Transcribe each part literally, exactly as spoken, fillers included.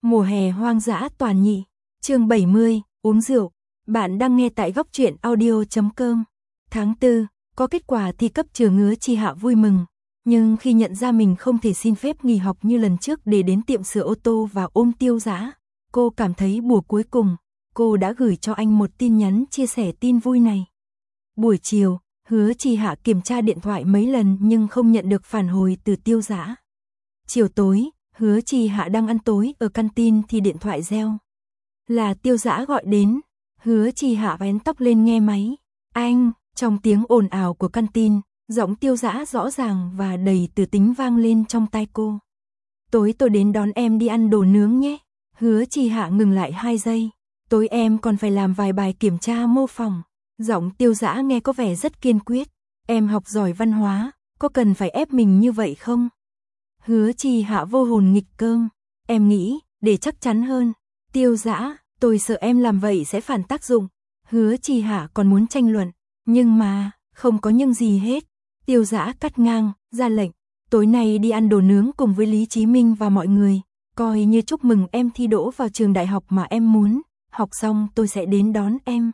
Mùa hè hoang dã toàn nhị, chương bảy mươi, uống rượu. Bạn đang nghe tại góc truyện audio chấm com. Tháng tư, có kết quả thi cấp trường Hứa Chi Hạ vui mừng, nhưng khi nhận ra mình không thể xin phép nghỉ học như lần trước để đến tiệm sửa ô tô và ôm Tiêu Dã, cô cảm thấy buổi cuối cùng, cô đã gửi cho anh một tin nhắn chia sẻ tin vui này. Buổi chiều, Hứa Chi Hạ kiểm tra điện thoại mấy lần nhưng không nhận được phản hồi từ Tiêu Dã. Chiều tối, Hứa Chi Hạ đang ăn tối ở canteen thì điện thoại reo. Là Tiêu Dã gọi đến. Hứa Chi Hạ vén tóc lên nghe máy. Anh, trong tiếng ồn ào của canteen, giọng Tiêu Dã rõ ràng và đầy từ tính vang lên trong tai cô. Tối tôi đến đón em đi ăn đồ nướng nhé. Hứa Chi Hạ ngừng lại hai giây. Tối em còn phải làm vài bài kiểm tra mô phỏng. Giọng Tiêu Dã nghe có vẻ rất kiên quyết. Em học giỏi văn hóa, có cần phải ép mình như vậy không? Hứa Chi Hạ vô hồn nghịch cơm. Em nghĩ, để chắc chắn hơn. Tiêu Dã, tôi sợ em làm vậy sẽ phản tác dụng. Hứa Chi Hạ còn muốn tranh luận, nhưng mà, không có nhưng gì hết. Tiêu Dã cắt ngang, ra lệnh. Tối nay đi ăn đồ nướng cùng với Lý Chí Minh và mọi người. Coi như chúc mừng em thi đỗ vào trường đại học mà em muốn. Học xong tôi sẽ đến đón em.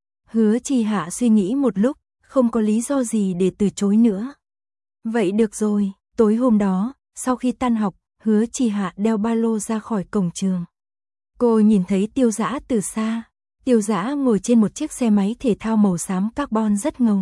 Hứa Chi Hạ suy nghĩ một lúc, không có lý do gì để từ chối nữa. Vậy được rồi, tối hôm đó, sau khi tan học, Hứa Chi Hạ đeo ba lô ra khỏi cổng trường. Cô nhìn thấy Tiêu Dã từ xa. Tiêu Dã ngồi trên một chiếc xe máy thể thao màu xám carbon rất ngầu.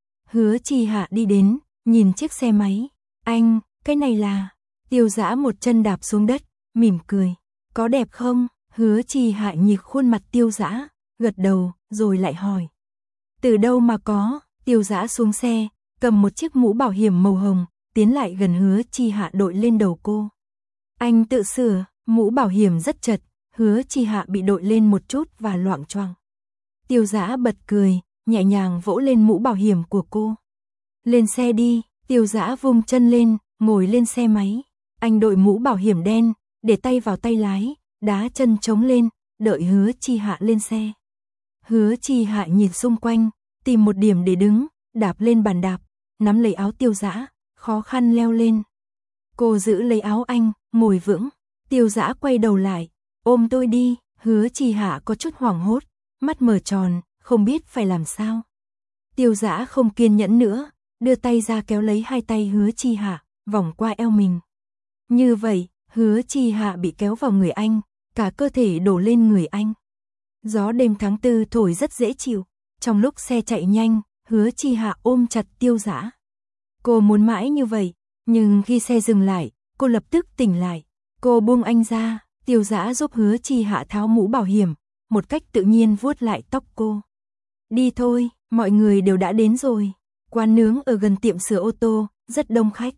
Hứa Chi Hạ đi đến, nhìn chiếc xe máy. Anh, cái này là... Tiêu Dã một chân đạp xuống đất, mỉm cười. Có đẹp không? Hứa Chi Hạ nhìn khuôn mặt Tiêu Dã, gật đầu, rồi lại hỏi. Từ đâu mà có? Tiêu Dã xuống xe, cầm một chiếc mũ bảo hiểm màu hồng, tiến lại gần Hứa Chi Hạ đội lên đầu cô. Anh tự sửa, mũ bảo hiểm rất chật, Hứa Chi Hạ bị đội lên một chút và loạng choạng. Tiêu Dã bật cười, nhẹ nhàng vỗ lên mũ bảo hiểm của cô. Lên xe đi, Tiêu Dã vung chân lên, ngồi lên xe máy. Anh đội mũ bảo hiểm đen, để tay vào tay lái, đá chân trống lên, đợi Hứa Chi Hạ lên xe. Hứa Chi Hạ nhìn xung quanh, tìm một điểm để đứng, đạp lên bàn đạp, nắm lấy áo Tiêu Dã, khó khăn leo lên. Cô giữ lấy áo anh, ngồi vững. Tiêu Dã quay đầu lại, ôm tôi đi. Hứa Chi Hạ có chút hoảng hốt, mắt mở tròn, không biết phải làm sao. Tiêu Dã không kiên nhẫn nữa, đưa tay ra kéo lấy hai tay Hứa Chi Hạ, vòng qua eo mình. Như vậy, Hứa Chi Hạ bị kéo vào người anh, cả cơ thể đổ lên người anh. Gió đêm tháng tư thổi rất dễ chịu. Trong lúc xe chạy nhanh, Hứa Chi Hạ ôm chặt Tiêu Dã. Cô muốn mãi như vậy, nhưng khi xe dừng lại, cô lập tức tỉnh lại. Cô buông anh ra, Tiêu Dã giúp Hứa Chi Hạ tháo mũ bảo hiểm, một cách tự nhiên vuốt lại tóc cô. Đi thôi, mọi người đều đã đến rồi. Quán nướng ở gần tiệm sửa ô tô, rất đông khách.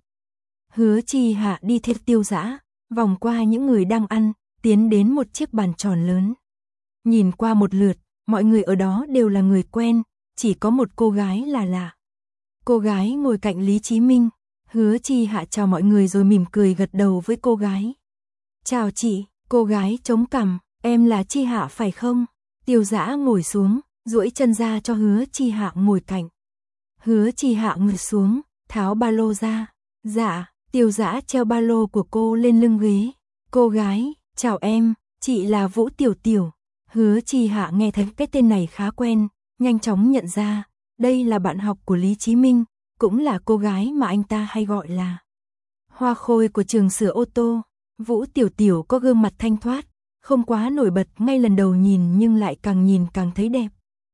Hứa Chi Hạ đi theo Tiêu Dã, vòng qua những người đang ăn, tiến đến một chiếc bàn tròn lớn. Nhìn qua một lượt, mọi người ở đó đều là người quen, chỉ có một cô gái là lạ. Cô gái ngồi cạnh Lý Chí Minh. Hứa Chi Hạ chào mọi người rồi mỉm cười gật đầu với cô gái. Chào chị. Cô gái chống cằm. Em là Chi Hạ phải không? Tiêu Dã ngồi xuống, duỗi chân ra cho Hứa Chi Hạ ngồi cạnh. Hứa Chi Hạ ngồi xuống, tháo ba lô ra. Dạ. Tiêu Dã treo ba lô của cô lên lưng ghế. Cô gái, chào em, chị là Vũ Tiểu Tiểu. Hứa Chi Hạ nghe thấy cái tên này khá quen, nhanh chóng nhận ra, đây là bạn học của Lý Chí Minh, cũng là cô gái mà anh ta hay gọi là hoa khôi của trường sửa ô tô. Vũ Tiểu Tiểu có gương mặt thanh thoát, không quá nổi bật ngay lần đầu nhìn nhưng lại càng nhìn càng thấy đẹp.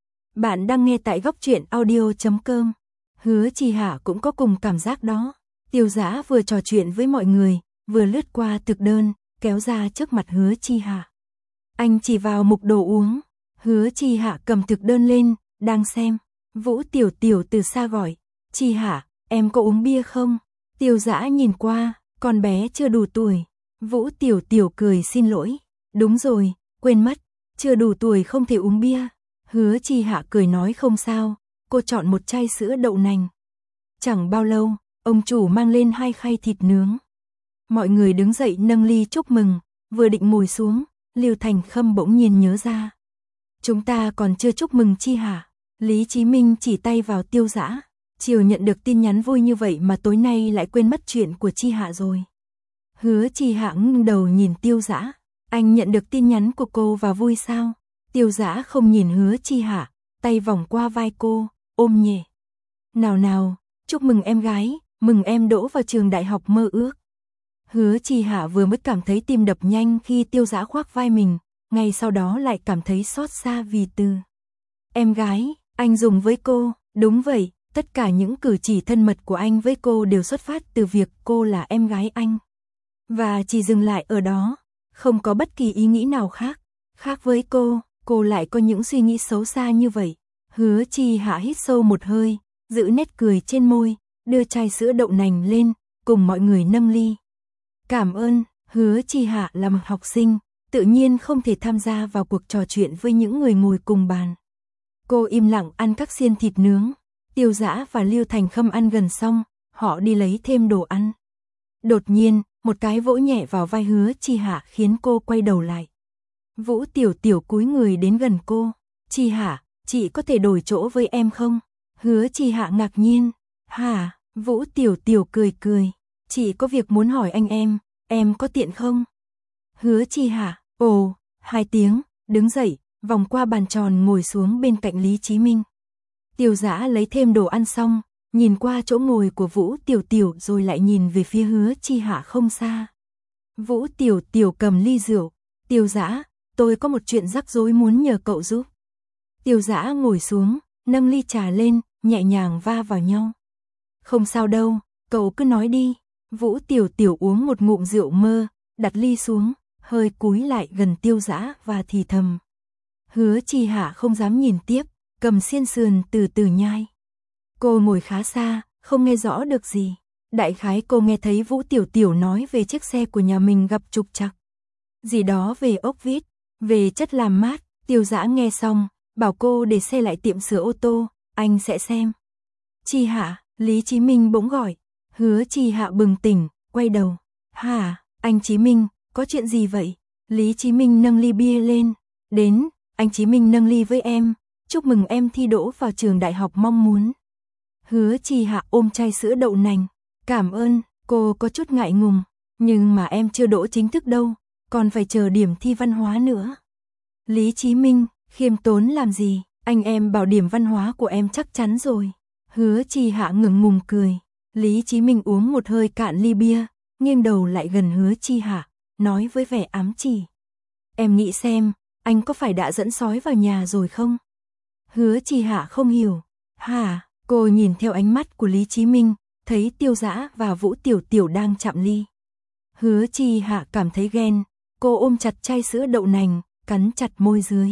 Bạn đang nghe tại góc truyện audio chấm com. Hứa Chi Hạ cũng có cùng cảm giác đó. Tiêu Dã vừa trò chuyện với mọi người, vừa lướt qua thực đơn, kéo ra trước mặt Hứa Chi Hạ. Anh chỉ vào mục đồ uống. Hứa Chi Hạ cầm thực đơn lên, đang xem. Vũ Tiểu Tiểu từ xa gọi. Chi Hạ, em có uống bia không? Tiêu Dã nhìn qua, con bé chưa đủ tuổi. Vũ Tiểu Tiểu cười xin lỗi. Đúng rồi, quên mất, chưa đủ tuổi không thể uống bia. Hứa Chi Hạ cười nói không sao, cô chọn một chai sữa đậu nành. Chẳng bao lâu, ông chủ mang lên hai khay thịt nướng. Mọi người đứng dậy nâng ly chúc mừng, vừa định ngồi xuống, Lưu Thành Khâm bỗng nhiên nhớ ra. Chúng ta còn chưa chúc mừng Chi Hạ. Lý Chí Minh chỉ tay vào Tiêu Dã. Chiều nhận được tin nhắn vui như vậy mà tối nay lại quên mất chuyện của Chi Hạ rồi. Hứa Chi Hạ ngẩng đầu nhìn Tiêu Dã. Anh nhận được tin nhắn của cô và vui sao? Tiêu Dã không nhìn Hứa Chi Hạ, tay vòng qua vai cô, ôm nhẹ. Nào nào, chúc mừng em gái, mừng em đỗ vào trường đại học mơ ước. Hứa Chi Hạ vừa mới cảm thấy tim đập nhanh khi Tiêu Dã khoác vai mình, ngay sau đó lại cảm thấy xót xa vì từ. Em gái, anh dùng với cô, đúng vậy, tất cả những cử chỉ thân mật của anh với cô đều xuất phát từ việc cô là em gái anh. Và chỉ dừng lại ở đó, không có bất kỳ ý nghĩ nào khác. Khác với cô, cô lại có những suy nghĩ xấu xa như vậy. Hứa Chi Hạ hít sâu một hơi, giữ nét cười trên môi, đưa chai sữa đậu nành lên, cùng mọi người nâng ly. Cảm ơn, Hứa Chi Hạ là một học sinh, tự nhiên không thể tham gia vào cuộc trò chuyện với những người ngồi cùng bàn. Cô im lặng ăn các xiên thịt nướng. Tiêu Dã và Lưu Thành Khâm ăn gần xong, họ đi lấy thêm đồ ăn. Đột nhiên, một cái vỗ nhẹ vào vai Hứa Chi Hạ khiến cô quay đầu lại. Vũ Tiểu Tiểu cúi người đến gần cô. Chi Hạ, chị có thể đổi chỗ với em không? Hứa Chi Hạ ngạc nhiên. Hả? Vũ Tiểu Tiểu cười cười. Chị có việc muốn hỏi anh em, em có tiện không? Hứa Chi Hạ, ồ, hai tiếng, đứng dậy, vòng qua bàn tròn ngồi xuống bên cạnh Lý Chí Minh. Tiêu Dã lấy thêm đồ ăn xong, nhìn qua chỗ ngồi của Vũ Tiểu Tiểu rồi lại nhìn về phía Hứa Chi Hạ không xa. Vũ Tiểu Tiểu cầm ly rượu. Tiêu Dã, tôi có một chuyện rắc rối muốn nhờ cậu giúp. Tiêu Dã ngồi xuống, nâng ly trà lên, nhẹ nhàng va vào nhau. Không sao đâu, cậu cứ nói đi. Vũ Tiểu Tiểu uống một ngụm rượu mơ, đặt ly xuống, hơi cúi lại gần Tiêu Dã và thì thầm. Hứa Chi Hạ không dám nhìn tiếp, cầm xiên sườn từ từ nhai. Cô ngồi khá xa, không nghe rõ được gì. Đại khái cô nghe thấy Vũ Tiểu Tiểu nói về chiếc xe của nhà mình gặp trục trặc. Gì đó về ốc vít, về chất làm mát. Tiêu Dã nghe xong, bảo cô để xe lại tiệm sửa ô tô, anh sẽ xem. Chi Hạ, Lý Chí Minh bỗng gọi. Hứa Chi Hạ bừng tỉnh, quay đầu. Hả, anh Chí Minh, có chuyện gì vậy? Lý Chí Minh nâng ly bia lên. Đến, anh Chí Minh nâng ly với em. Chúc mừng em thi đỗ vào trường đại học mong muốn. Hứa Chi Hạ ôm chai sữa đậu nành. Cảm ơn, cô có chút ngại ngùng. Nhưng mà em chưa đỗ chính thức đâu, còn phải chờ điểm thi văn hóa nữa. Lý Chí Minh, khiêm tốn làm gì, anh em bảo điểm văn hóa của em chắc chắn rồi. Hứa Chi Hạ ngượng ngùng cười. Lý Chí Minh uống một hơi cạn ly bia, nghiêng đầu lại gần Hứa Chi Hạ, nói với vẻ ám chỉ. Em nghĩ xem, anh có phải đã dẫn sói vào nhà rồi không? Hứa Chi Hạ không hiểu. Hả? Cô nhìn theo ánh mắt của Lý Chí Minh, thấy Tiêu Dã và Vũ Tiểu Tiểu đang chạm ly. Hứa Chi Hạ cảm thấy ghen, cô ôm chặt chai sữa đậu nành, cắn chặt môi dưới.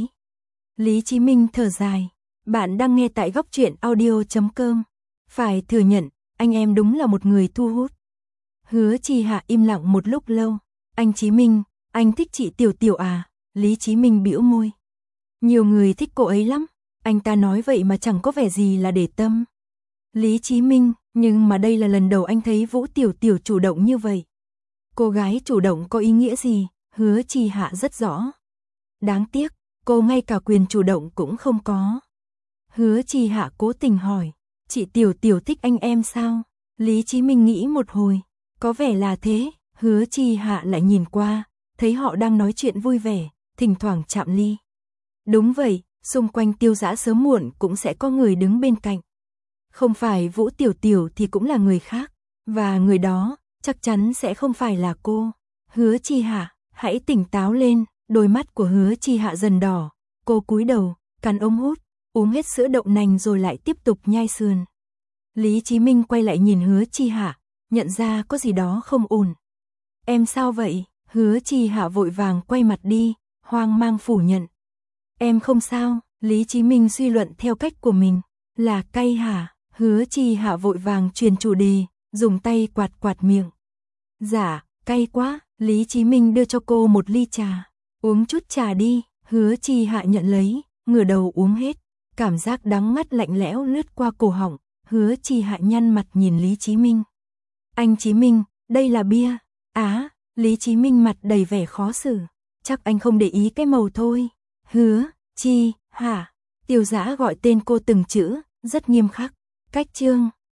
Lý Chí Minh thở dài. Bạn đang nghe tại góc truyện audio chấm com. Phải thừa nhận, anh em đúng là một người thu hút. Hứa Chi Hạ im lặng một lúc lâu. Anh Chí Minh, anh thích chị Tiểu Tiểu à? Lý Chí Minh bĩu môi. Nhiều người thích cô ấy lắm. Anh ta nói vậy mà chẳng có vẻ gì là để tâm. Lý Chí Minh, nhưng mà đây là lần đầu anh thấy Vũ Tiểu Tiểu chủ động như vậy. Cô gái chủ động có ý nghĩa gì? Hứa Chi Hạ rất rõ. Đáng tiếc, cô ngay cả quyền chủ động cũng không có. Hứa Chi Hạ cố tình hỏi, chị Tiểu Tiểu thích anh em sao? Lý Chí Minh nghĩ một hồi, có vẻ là thế. Hứa Chi Hạ lại nhìn qua, thấy họ đang nói chuyện vui vẻ, thỉnh thoảng chạm ly. Đúng vậy, xung quanh Tiêu Dã sớm muộn cũng sẽ có người đứng bên cạnh. Không phải Vũ Tiểu Tiểu thì cũng là người khác, và người đó chắc chắn sẽ không phải là cô. Hứa Chi Hạ, hãy tỉnh táo lên. Đôi mắt của Hứa Chi Hạ dần đỏ, cô cúi đầu, cắn ống hút, uống hết sữa đậu nành rồi lại tiếp tục nhai sườn. Lý Chí Minh quay lại nhìn Hứa Chi Hạ, nhận ra có gì đó không ổn. Em sao vậy? Hứa Chi Hạ vội vàng quay mặt đi, hoang mang phủ nhận. Em không sao. Lý Chí Minh suy luận theo cách của mình. Là cay hả? Hứa Chi Hạ vội vàng truyền chủ đề, dùng tay quạt quạt miệng. Dạ, cay quá. Lý Chí Minh đưa cho cô một ly trà. Uống chút trà đi. Hứa Chi Hạ nhận lấy, ngửa đầu uống hết. Cảm giác đắng ngắt lạnh lẽo lướt qua cổ họng. Hứa Chi Hạ nhăn mặt nhìn Lý Chí Minh. Anh Chí Minh, đây là bia. Á, Lý Chí Minh mặt đầy vẻ khó xử. Chắc anh không để ý cái màu thôi. Hứa Chi Hạ. Tiêu Dã gọi tên cô từng chữ, rất nghiêm khắc. Cách chương.